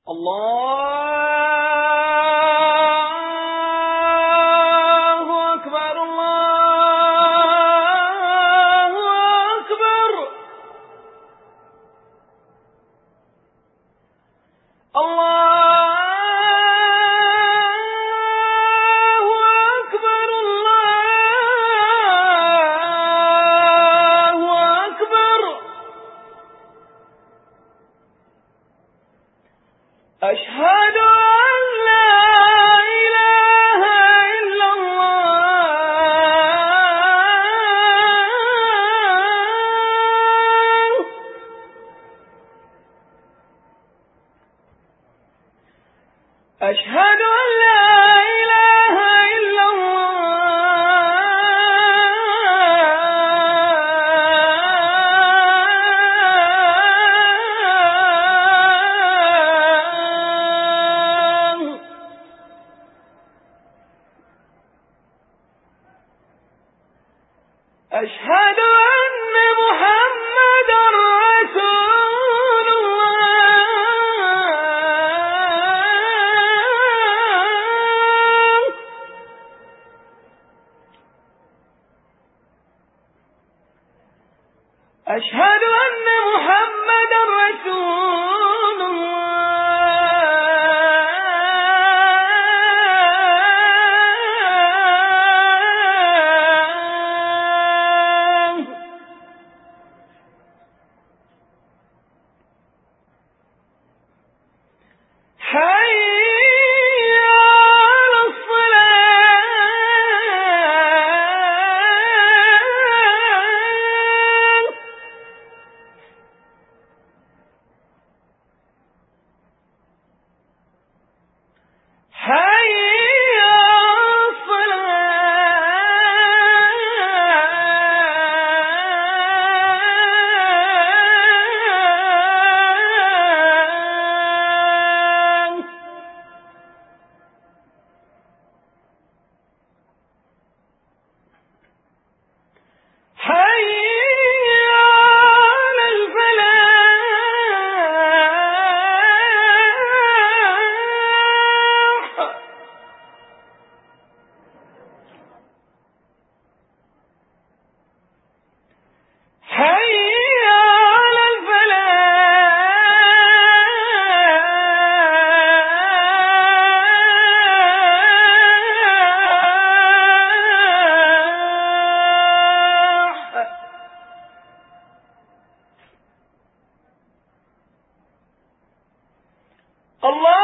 الله أكبر الله أكبر الله أكبر الله أكبر أشهد أن لا إله إلا الله أشهد أن لا إله إلا الله أشهد أن محمدا رسول الله أشهد أن محمدا رسول الله حي على الصلاة حي على الصلاة حي على الفلاح حي على الفلاح الله